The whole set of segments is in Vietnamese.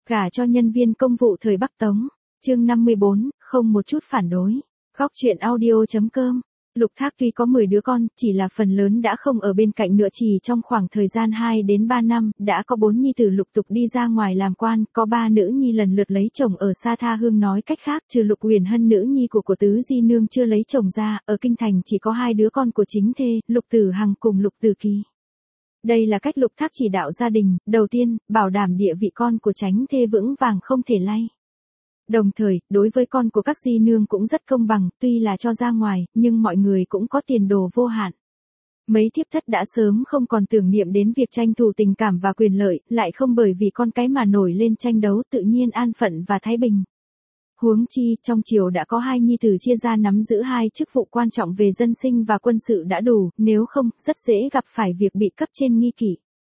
Gả cho nhân viên công vụ thời Bắc Tống. Chương 54, không một chút phản đối. Góc truyện audio.com. Lục Thác tuy có 10 đứa con, chỉ là phần lớn đã không ở bên cạnh nữa, chỉ trong khoảng thời gian 2 đến 3 năm, đã có 4 nhi tử lục tục đi ra ngoài làm quan, có 3 nữ nhi lần lượt lấy chồng ở xa tha hương, nói cách khác, trừ Lục Uyển Hân nữ nhi của tứ di nương chưa lấy chồng ra, ở kinh thành chỉ có 2 đứa con của chính thê, Lục Tử Hằng cùng Lục Tử Kỳ. Đây là cách Lục Thác chỉ đạo gia đình, đầu tiên, bảo đảm địa vị con của chánh thê vững vàng không thể lay. Đồng thời, đối với con của các di nương cũng rất công bằng, tuy là cho ra ngoài, nhưng mọi người cũng có tiền đồ vô hạn. Mấy thiếp thất đã sớm không còn tưởng niệm đến việc tranh thủ tình cảm và quyền lợi, lại không bởi vì con cái mà nổi lên tranh đấu, tự nhiên an phận và thái bình. Huống chi, trong triều đã có 2 nhi tử chia ra nắm giữ 2 chức vụ quan trọng về dân sinh và quân sự đã đủ, nếu không, rất dễ gặp phải việc bị cấp trên nghi kỵ.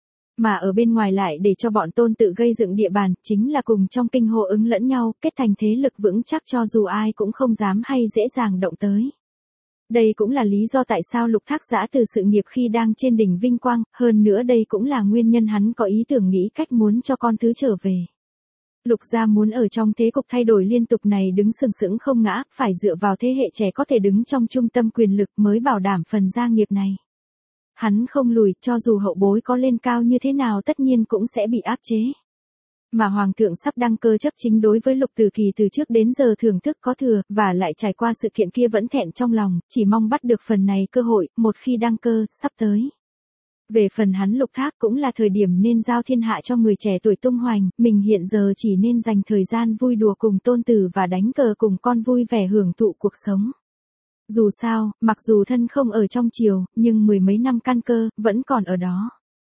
Mà ở bên ngoài lại để cho bọn tôn tự gây dựng địa bàn, chính là cùng trong kinh hô ứng lẫn nhau, kết thành thế lực vững chắc cho dù ai cũng không dám hay dễ dàng động tới. Đây cũng là lý do tại sao Lục Thác giã từ sự nghiệp khi đang trên đỉnh vinh quang, hơn nữa đây cũng là nguyên nhân hắn có ý tưởng nghĩ cách muốn cho con thứ trở về. Lục gia muốn ở trong thế cục thay đổi liên tục này đứng sừng sững không ngã, phải dựa vào thế hệ trẻ có thể đứng trong trung tâm quyền lực mới bảo đảm phần gia nghiệp này. Hắn không lùi, cho dù hậu bối có lên cao như thế nào tất nhiên cũng sẽ bị áp chế. Mà Hoàng thượng sắp đăng cơ chấp chính đối với Lục Tử Kỳ từ trước đến giờ thưởng thức có thừa, và lại trải qua sự kiện kia vẫn thẹn trong lòng, chỉ mong bắt được phần này cơ hội, một khi đăng cơ, sắp tới. Về phần hắn Lục Thác cũng là thời điểm nên giao thiên hạ cho người trẻ tuổi tung hoành, mình hiện giờ chỉ nên dành thời gian vui đùa cùng tôn tử và đánh cờ cùng con vui vẻ hưởng thụ cuộc sống. Dù sao, mặc dù thân không ở trong triều, nhưng 10 mấy năm căn cơ, vẫn còn ở đó.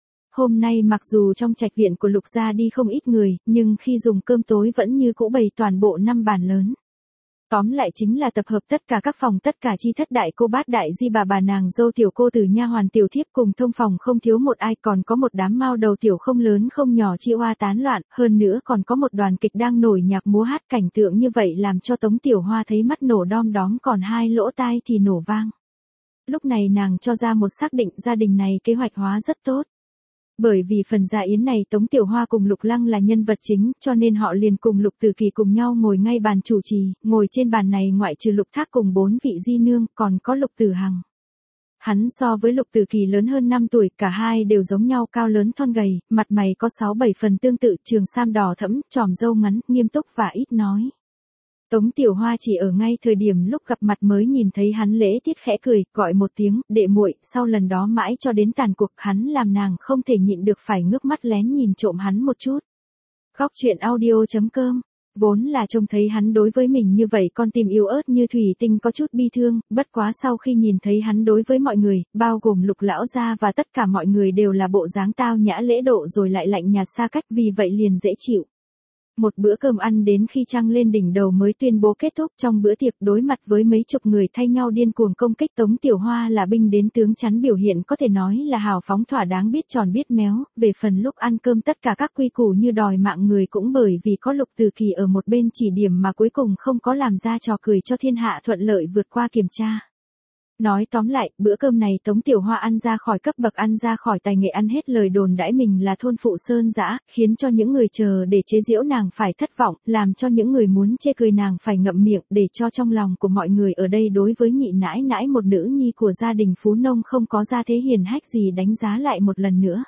Hôm nay mặc dù trong trạch viện của Lục gia đi không ít người, nhưng khi dùng cơm tối vẫn như cũ bày toàn bộ 5 bàn lớn. Tóm lại chính là tập hợp tất cả các phòng, tất cả chi thất đại cô bát đại di bà nàng dâu tiểu cô từ nha hoàn tiểu thiếp cùng thông phòng không thiếu một ai, còn có một đám mao đầu tiểu không lớn không nhỏ chi hoa tán loạn, hơn nữa còn có một đoàn kịch đang nổi nhạc múa hát, cảnh tượng như vậy làm cho Tống Tiểu Hoa thấy mắt nổ đom đóm, còn 2 lỗ tai thì nổ vang. Lúc này nàng cho ra một xác định gia đình này kế hoạch hóa rất tốt. Bởi vì phần dạ yến này Tống Tiểu Hoa cùng Lục Lăng là nhân vật chính, cho nên họ liền cùng Lục Tử Kỳ cùng nhau ngồi ngay bàn chủ trì, ngồi trên bàn này ngoại trừ Lục Thác cùng 4 vị di nương, còn có Lục Tử Hằng. Hắn so với Lục Tử Kỳ lớn hơn 5 tuổi, cả hai đều giống nhau cao lớn thon gầy, mặt mày có 6-7 phần tương tự, trường sam đỏ thẫm, tròm râu ngắn, nghiêm túc và ít nói. Tống Tiểu Hoa chỉ ở ngay thời điểm lúc gặp mặt mới nhìn thấy hắn lễ tiết khẽ cười, gọi một tiếng, đệ muội, sau lần đó mãi cho đến tàn cuộc hắn làm nàng không thể nhịn được phải ngước mắt lén nhìn trộm hắn một chút. Góc truyện audio.com. Vốn là trông thấy hắn đối với mình như vậy con tim yếu ớt như thủy tinh có chút bi thương, bất quá sau khi nhìn thấy hắn đối với mọi người, bao gồm Lục lão gia và tất cả mọi người đều là bộ dáng tao nhã lễ độ rồi lại lạnh nhạt xa cách, vì vậy liền dễ chịu. Một bữa cơm ăn đến khi trăng lên đỉnh đầu mới tuyên bố kết thúc. Trong bữa tiệc đối mặt với mấy chục người thay nhau điên cuồng công kích Tống Tiểu Hoa là binh đến tướng chắn, biểu hiện có thể nói là hào phóng thỏa đáng, biết tròn biết méo. Về phần lúc ăn cơm tất cả các quy củ như đòi mạng người cũng bởi vì có Lục Tử Kỳ ở một bên chỉ điểm mà cuối cùng không có làm ra trò cười cho thiên hạ, thuận lợi vượt qua kiểm tra. Nói tóm lại, bữa cơm này Tống Tiểu Hoa ăn ra khỏi cấp bậc, ăn ra khỏi tài nghệ, ăn hết lời đồn đãi mình là thôn phụ sơn dã, khiến cho những người chờ để chế giễu nàng phải thất vọng, làm cho những người muốn chê cười nàng phải ngậm miệng, để cho trong lòng của mọi người ở đây đối với nhị nãi nãi một nữ nhi của gia đình phú nông không có gia thế hiền hách gì đánh giá lại một lần nữa.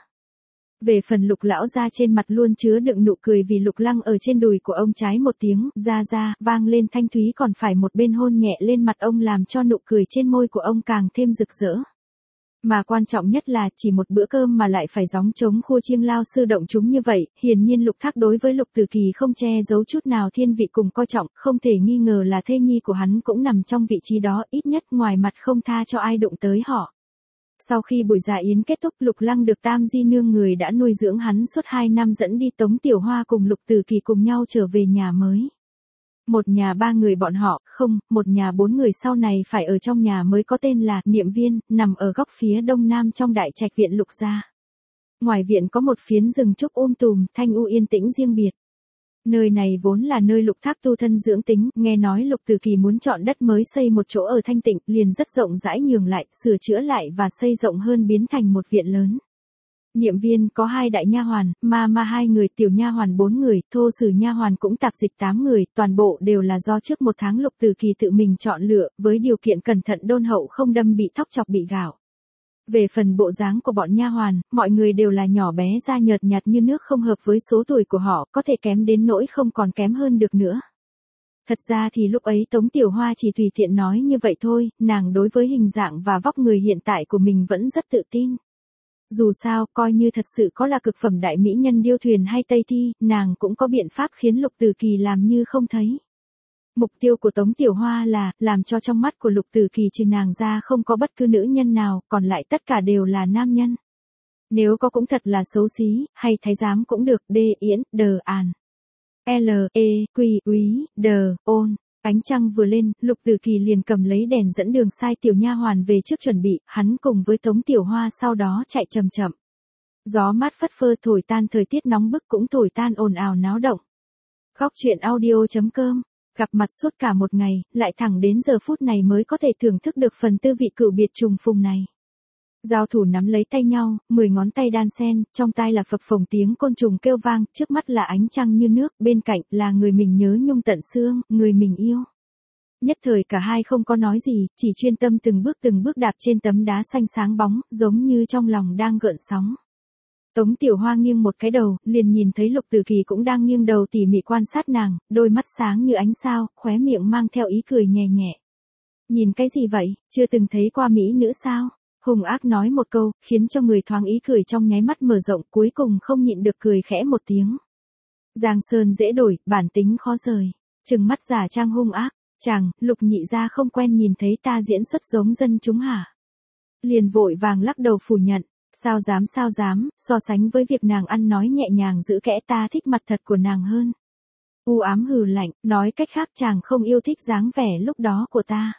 Về phần Lục lão gia trên mặt luôn chứa đựng nụ cười vì Lục Lăng ở trên đùi của ông trái một tiếng, ra vang lên thanh thúy, còn phải một bên hôn nhẹ lên mặt ông làm cho nụ cười trên môi của ông càng thêm rực rỡ. Mà quan trọng nhất là chỉ một bữa cơm mà lại phải gióng trống khua chiêng lao sư động chúng như vậy, hiển nhiên Lục Thác đối với Lục Tử Kỳ không che giấu chút nào thiên vị cùng coi trọng, không thể nghi ngờ là thê nhi của hắn cũng nằm trong vị trí đó, ít nhất ngoài mặt không tha cho ai đụng tới họ. Sau khi buổi dạ yến kết thúc, Lục Lăng được tam di nương người đã nuôi dưỡng hắn suốt 2 năm dẫn đi Tống Tiểu Hoa cùng Lục Tử Kỳ cùng nhau trở về nhà mới. Một nhà 3 người bọn họ, không, một nhà 4 người sau này phải ở trong nhà mới có tên là Niệm Viên, nằm ở góc phía đông nam trong đại trạch viện Lục gia. Ngoài viện có một phiến rừng trúc tùm, thanh u yên tĩnh riêng biệt. Nơi này vốn là nơi Lục Thác tu thân dưỡng tính, nghe nói Lục Tử Kỳ muốn chọn đất mới xây một chỗ ở thanh tịnh, liền rất rộng rãi nhường lại, sửa chữa lại và xây rộng hơn biến thành một viện lớn. Niệm viên có 2 đại nha hoàn, ma 2 người, tiểu nha hoàn 4 người, thô sử nha hoàn cũng tạp dịch 8 người, toàn bộ đều là do trước 1 tháng Lục Từ Kỳ tự mình chọn lựa, với điều kiện cẩn thận đôn hậu không đâm bị thóc chọc bị gạo. Về phần bộ dáng của bọn nha hoàn, mọi người đều là nhỏ bé da nhợt nhạt như nước, không hợp với số tuổi của họ, có thể kém đến nỗi không còn kém hơn được nữa. Thật ra thì lúc ấy Tống Tiểu Hoa chỉ tùy tiện nói như vậy thôi, nàng đối với hình dạng và vóc người hiện tại của mình vẫn rất tự tin. Dù sao, coi như thật sự có là cực phẩm đại mỹ nhân điêu thuyền hay Tây Thi, nàng cũng có biện pháp khiến Lục Từ Kỳ làm như không thấy. Mục tiêu của Tống Tiểu Hoa là, làm cho trong mắt của Lục Từ Kỳ trừ nàng ra không có bất cứ nữ nhân nào, còn lại tất cả đều là nam nhân. Nếu có cũng thật là xấu xí, hay thái giám cũng được, yễn, àn. Úy, ôn. Ánh trăng vừa lên, Lục Từ Kỳ liền cầm lấy đèn dẫn đường sai tiểu nha hoàn về trước chuẩn bị, hắn cùng với Tống Tiểu Hoa sau đó chạy chậm chậm. Gió mát phất phơ thổi tan thời tiết nóng bức, cũng thổi tan ồn ào náo động. Góc truyện audio.com, gặp mặt suốt cả một ngày, lại thẳng đến giờ phút này mới có thể thưởng thức được phần tư vị cựu biệt trùng phùng này. Giao thủ nắm lấy tay nhau, 10 ngón tay đan xen, trong tai là phập phồng tiếng côn trùng kêu vang, trước mắt là ánh trăng như nước, bên cạnh là người mình nhớ nhung tận xương, người mình yêu. Nhất thời cả hai không có nói gì, chỉ chuyên tâm từng bước đạp trên tấm đá xanh sáng bóng, giống như trong lòng đang gợn sóng. Tống Tiểu Hoa nghiêng một cái đầu, liền nhìn thấy Lục Từ Kỳ cũng đang nghiêng đầu tỉ mỉ quan sát nàng, đôi mắt sáng như ánh sao, khóe miệng mang theo ý cười nhẹ nhẹ. Nhìn cái gì vậy, chưa từng thấy qua mỹ nữ sao? Hung ác nói một câu, khiến cho người thoáng ý cười trong nháy mắt mở rộng, cuối cùng không nhịn được cười khẽ một tiếng. Giang sơn dễ đổi, bản tính khó rời. Trừng mắt giả trang hung ác, chàng, Lục nhị gia không quen nhìn thấy ta diễn xuất giống dân chúng hả? Liền vội vàng lắc đầu phủ nhận, sao dám, so sánh với việc nàng ăn nói nhẹ nhàng giữ kẽ, ta thích mặt thật của nàng hơn. U ám hừ lạnh, nói cách khác chàng không yêu thích dáng vẻ lúc đó của ta.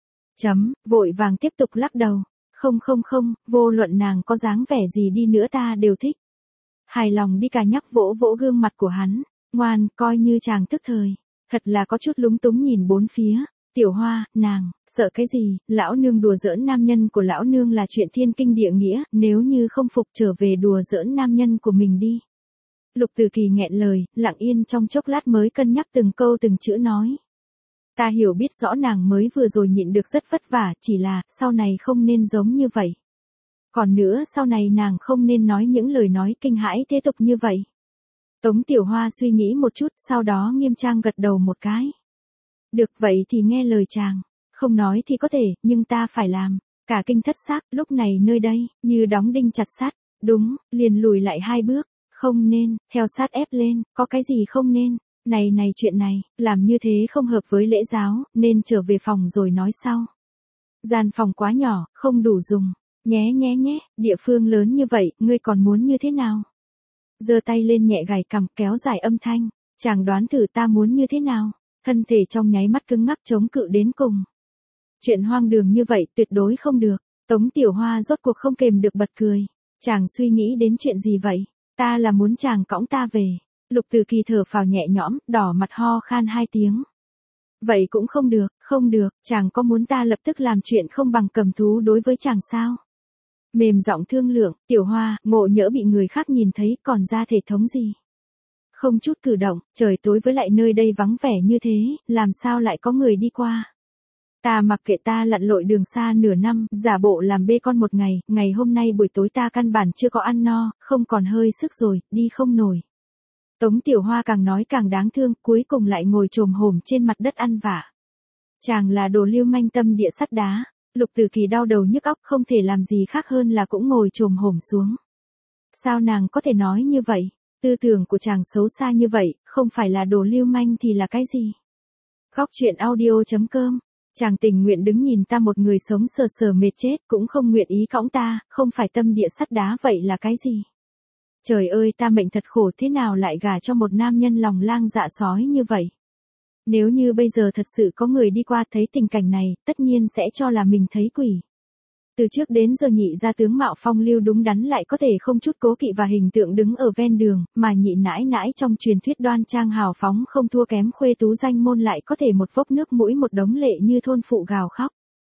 Vội vàng tiếp tục lắc đầu. Không, vô luận nàng có dáng vẻ gì đi nữa ta đều thích. Hài lòng đi cả nhắc vỗ vỗ gương mặt của hắn, ngoan, coi như chàng tức thời. Thật là có chút lúng túng nhìn bốn phía. Tiểu Hoa, nàng, sợ cái gì, lão nương đùa giỡn nam nhân của lão nương là chuyện thiên kinh địa nghĩa, nếu như không phục trở về đùa giỡn nam nhân của mình đi. Lục Từ Kỳ nghẹn lời, lặng yên trong chốc lát mới cân nhắc từng câu từng chữ nói. Ta hiểu biết rõ nàng mới vừa rồi nhịn được rất vất vả, chỉ là, sau này không nên giống như vậy. Còn nữa sau này nàng không nên nói những lời nói kinh hãi thế tục như vậy. Tống Tiểu Hoa suy nghĩ một chút, sau đó nghiêm trang gật đầu một cái. Được vậy thì nghe lời chàng, không nói thì có thể, nhưng ta phải làm. Cả kinh thất xác, lúc này nơi đây, như đóng đinh chặt sắt. Đúng, liền lùi lại 2 bước, không nên, theo sát ép lên, có cái gì không nên. Này chuyện này, làm như thế không hợp với lễ giáo, nên trở về phòng rồi nói sau. Gian phòng quá nhỏ, không đủ dùng. Nhé, địa phương lớn như vậy, ngươi còn muốn như thế nào? Giơ tay lên nhẹ gảy cằm, kéo dài âm thanh. Chàng đoán thử ta muốn như thế nào? Thân thể trong nháy mắt cứng ngắc chống cự đến cùng. Chuyện hoang đường như vậy tuyệt đối không được. Tống Tiểu Hoa rốt cuộc không kềm được bật cười. Chàng suy nghĩ đến chuyện gì vậy? Ta là muốn chàng cõng ta về. Lục Từ Kỳ thở phào nhẹ nhõm, đỏ mặt ho khan 2 tiếng. Vậy cũng không được, chàng có muốn ta lập tức làm chuyện không bằng cầm thú đối với chàng sao? Mềm giọng thương lượng, Tiểu Hoa, ngộ nhỡ bị người khác nhìn thấy còn ra thể thống gì? Không chút cử động, trời tối với lại nơi đây vắng vẻ như thế, làm sao lại có người đi qua? Ta mặc kệ, ta lặn lội đường xa nửa năm, giả bộ làm bê con một ngày, ngày hôm nay buổi tối ta căn bản chưa có ăn no, không còn hơi sức rồi, đi không nổi. Tống Tiểu Hoa càng nói càng đáng thương, cuối cùng lại ngồi chồm hổm trên mặt đất ăn vạ. Chàng là đồ lưu manh tâm địa sắt đá. Lục Từ Kỳ đau đầu nhức óc, không thể làm gì khác hơn là cũng ngồi chồm hổm xuống. Sao nàng có thể nói như vậy? Tư tưởng của chàng xấu xa như vậy, không phải là đồ lưu manh thì là cái gì? Góc truyện audio.com. Chàng tình nguyện đứng nhìn ta một người sống sờ sờ mệt chết, cũng không nguyện ý cõng ta, không phải tâm địa sắt đá vậy là cái gì? Trời ơi, ta mệnh thật khổ, thế nào lại gả cho một nam nhân lòng lang dạ sói như vậy? Nếu như bây giờ thật sự có người đi qua thấy tình cảnh này, tất nhiên sẽ cho là mình thấy quỷ. Từ trước đến giờ nhị gia tướng mạo phong lưu đúng đắn lại có thể không chút cố kỵ và hình tượng đứng ở ven đường, mà nhị nãi nãi trong truyền thuyết đoan trang hào phóng không thua kém khuê tú danh môn lại có thể một vốc nước mũi một đống lệ như thôn phụ gào khóc.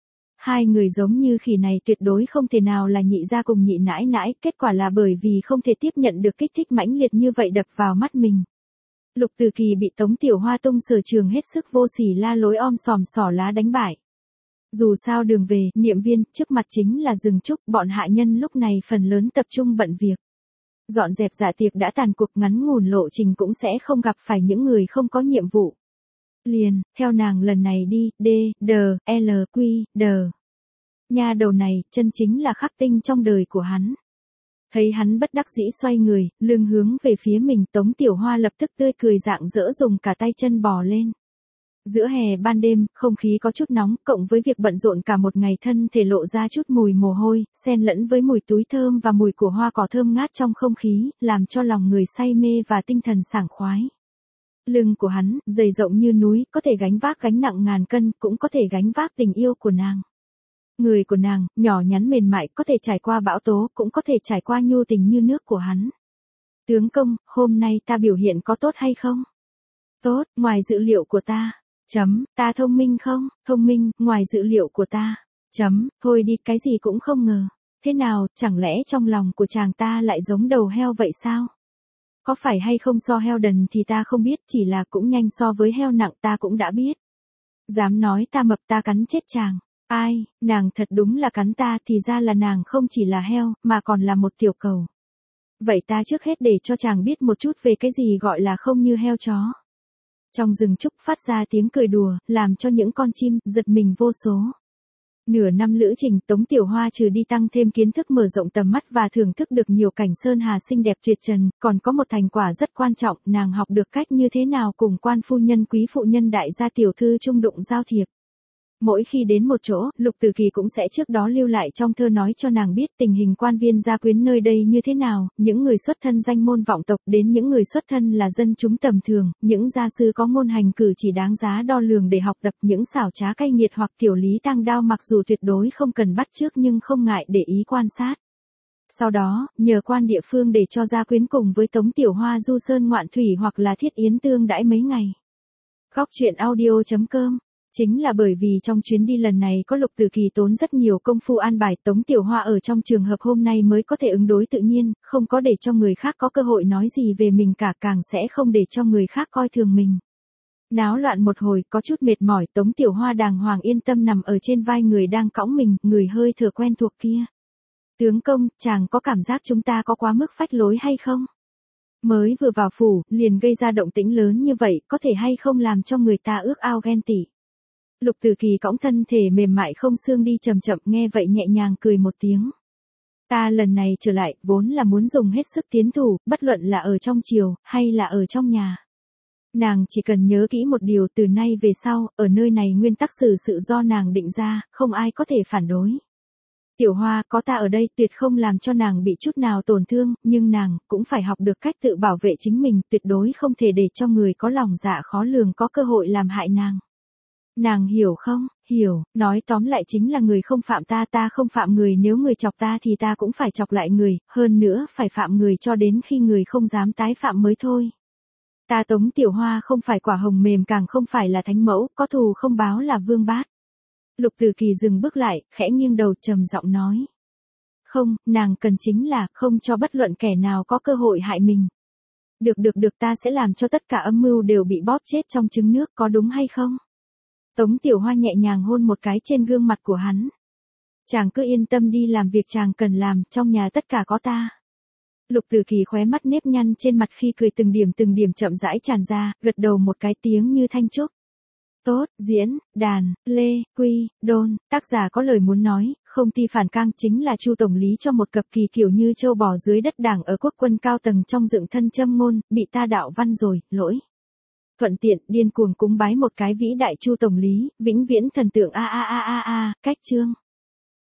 hai người giống như khỉ này tuyệt đối không thể nào là nhị gia cùng nhị nãi nãi, kết quả là bởi vì không thể tiếp nhận được kích thích mãnh liệt như vậy đập vào mắt mình. Lục Từ Kỳ bị Tống Tiểu Hoa tung sở trường hết sức vô sỉ la lối om sòm xỏ lá đánh bại. Dù sao đường về, Niệm Viên, trước mặt chính là rừng trúc, bọn hạ nhân lúc này phần lớn tập trung bận việc. Dọn dẹp dạ tiệc đã tàn cuộc, ngắn ngủn lộ trình cũng sẽ không gặp phải những người không có nhiệm vụ. Liền, theo nàng lần này đi, D. Nha đầu này, chân chính là khắc tinh trong đời của hắn. Thấy hắn bất đắc dĩ xoay người, lưng hướng về phía mình, Tống Tiểu Hoa lập tức tươi cười rạng rỡ dùng cả tay chân bò lên. Giữa hè ban đêm, không khí có chút nóng, cộng với việc bận rộn cả một ngày thân thể lộ ra chút mùi mồ hôi, xen lẫn với mùi túi thơm và mùi của hoa cỏ thơm ngát trong không khí, làm cho lòng người say mê và tinh thần sảng khoái. Lưng của hắn, dày rộng như núi, có thể gánh vác gánh nặng ngàn cân, cũng có thể gánh vác tình yêu của nàng. Người của nàng, nhỏ nhắn mềm mại, có thể trải qua bão tố, cũng có thể trải qua nhu tình như nước của hắn. Tướng công, hôm nay ta biểu hiện có tốt hay không? Tốt, ngoài dự liệu của ta. Ta thông minh không? Thông minh, ngoài dự liệu của ta. Thôi đi, cái gì cũng không ngờ. Thế nào, chẳng lẽ trong lòng của chàng ta lại giống đầu heo vậy sao? Có phải hay không so heo đần thì ta không biết, chỉ là cũng nhanh so với heo nặng ta cũng đã biết. Dám nói ta mập ta cắn chết chàng. Ai, nàng thật đúng là cắn ta, thì ra là nàng không chỉ là heo, mà còn là một tiểu cầu. Vậy ta trước hết để cho chàng biết một chút về cái gì gọi là không như heo chó. Trong rừng trúc phát ra tiếng cười đùa, làm cho những con chim giật mình vô số. Nửa năm lữ trình, Tống Tiểu Hoa trừ đi tăng thêm kiến thức mở rộng tầm mắt và thưởng thức được nhiều cảnh sơn hà xinh đẹp tuyệt trần, còn có một thành quả rất quan trọng, nàng học được cách như thế nào cùng quan phu nhân quý phụ nhân đại gia tiểu thư trung đụng giao thiệp. Mỗi khi đến một chỗ, Lục Từ Kỳ cũng sẽ trước đó lưu lại trong thơ nói cho nàng biết tình hình quan viên gia quyến nơi đây như thế nào, những người xuất thân danh môn vọng tộc đến những người xuất thân là dân chúng tầm thường, những gia sư có ngôn hành cử chỉ đáng giá đo lường để học tập, những xảo trá cay nghiệt hoặc tiểu lý tang đao mặc dù tuyệt đối không cần bắt chước nhưng không ngại để ý quan sát. Sau đó, nhờ quan địa phương để cho gia quyến cùng với Tống Tiểu Hoa du sơn ngoạn thủy hoặc là thiết yến tương đãi mấy ngày. Góc truyện audio.com. Chính là bởi vì trong chuyến đi lần này có Lục Từ Kỳ tốn rất nhiều công phu an bài, Tống Tiểu Hoa ở trong trường hợp hôm nay mới có thể ứng đối tự nhiên, không có để cho người khác có cơ hội nói gì về mình cả, càng sẽ không để cho người khác coi thường mình. Náo loạn một hồi, có chút mệt mỏi, Tống Tiểu Hoa đàng hoàng yên tâm nằm ở trên vai người đang cõng mình, người hơi thở quen thuộc kia. Tướng công, chàng có cảm giác chúng ta có quá mức phách lối hay không? Mới vừa vào phủ, liền gây ra động tĩnh lớn như vậy, có thể hay không làm cho người ta ước ao ghen tị. Lục Từ Kỳ cõng thân thể mềm mại không xương đi chậm chậm, nghe vậy nhẹ nhàng cười một tiếng. Ta lần này trở lại, vốn là muốn dùng hết sức tiến thủ, bất luận là ở trong triều, hay là ở trong nhà. Nàng chỉ cần nhớ kỹ một điều, từ nay về sau, ở nơi này nguyên tắc xử sự do nàng định ra, không ai có thể phản đối. Tiểu Hoa, có ta ở đây tuyệt không làm cho nàng bị chút nào tổn thương, nhưng nàng cũng phải học được cách tự bảo vệ chính mình, tuyệt đối không thể để cho người có lòng dạ khó lường có cơ hội làm hại nàng. Nàng hiểu không? Hiểu, nói tóm lại chính là người không phạm ta, ta không phạm người, nếu người chọc ta thì ta cũng phải chọc lại người, hơn nữa phải phạm người cho đến khi người không dám tái phạm mới thôi. Ta Tống Tiểu Hoa không phải quả hồng mềm, càng không phải là thánh mẫu, có thù không báo là vương bát. Lục Từ Kỳ dừng bước lại, khẽ nghiêng đầu trầm giọng nói. Không, nàng cần chính là không cho bất luận kẻ nào có cơ hội hại mình. Được, ta sẽ làm cho tất cả âm mưu đều bị bóp chết trong trứng nước, có đúng hay không? Tống Tiểu Hoa nhẹ nhàng hôn một cái trên gương mặt của hắn. Chàng cứ yên tâm đi làm việc chàng cần làm, trong nhà tất cả có ta. Lục Từ Kỳ khóe mắt nếp nhăn trên mặt khi cười từng điểm chậm rãi tràn ra, gật đầu một cái tiếng như thanh trúc. Tốt, diễn, đàn, lê, quy, đôn, tác giả có lời muốn nói, không ti phản cang chính là Chu tổng lý cho một cặp kỳ kiểu như châu bò dưới đất đảng ở quốc quân cao tầng trong dựng thân châm ngôn, bị ta đạo văn rồi, lỗi. Thuận tiện, điên cuồng cúng bái một cái vĩ đại Chu tổng lý, vĩnh viễn thần tượng cách chương.